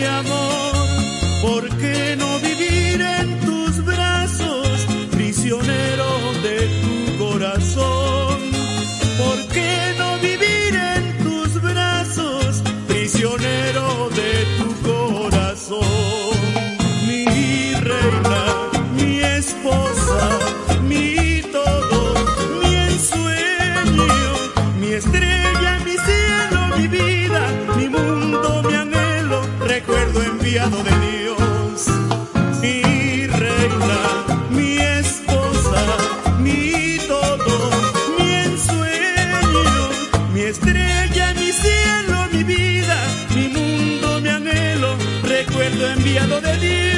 mi amor, ¿por qué no vivir en tus brazos, prisionero de tu corazón? ¿Por qué no vivir en tus brazos, prisionero de tu corazón? Mi reina, mi esposa, mi todo, mi ensueño, mi estrella, mi cielo, mi vida, mi mundo, mi anhelo, recuerdo enviado de Dios. Mi reina, mi esposa, mi todo, mi ensueño, mi estrella, mi cielo, mi vida, mi mundo, mi anhelo, recuerdo enviado de Dios.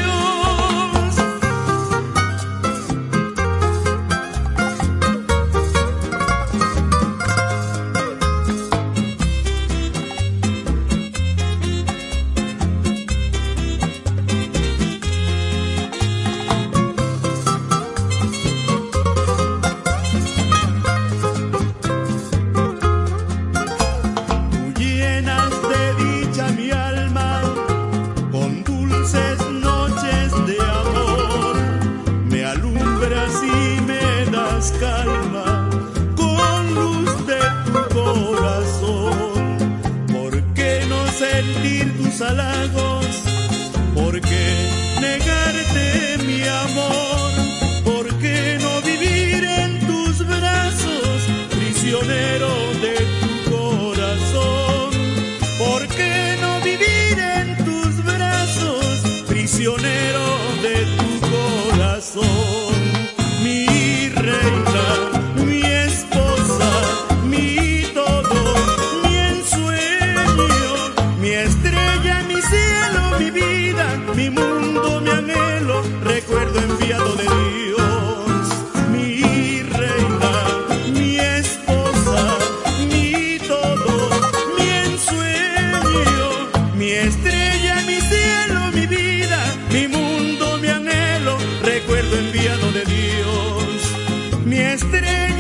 Calma con luz de tu corazón. ¿Por qué no sentir tus halagos? ¿Por qué negarte mi amor? ¿Por qué no vivir en tus brazos, prisionero de tu corazón? ¿Por qué no vivir en tus brazos, prisionero de tu corazón? Mi reina, mi esposa, mi todo, mi ensueño, mi estrella, mi cielo, mi vida, mi mundo, mi anhelo, recuerdo enviado de Dios. Mi reina, mi esposa, mi todo, mi ensueño, mi estrella, mi cielo, mi vida, mi mundo, mi anhelo, recuerdo enviado de Dios. Mi estrella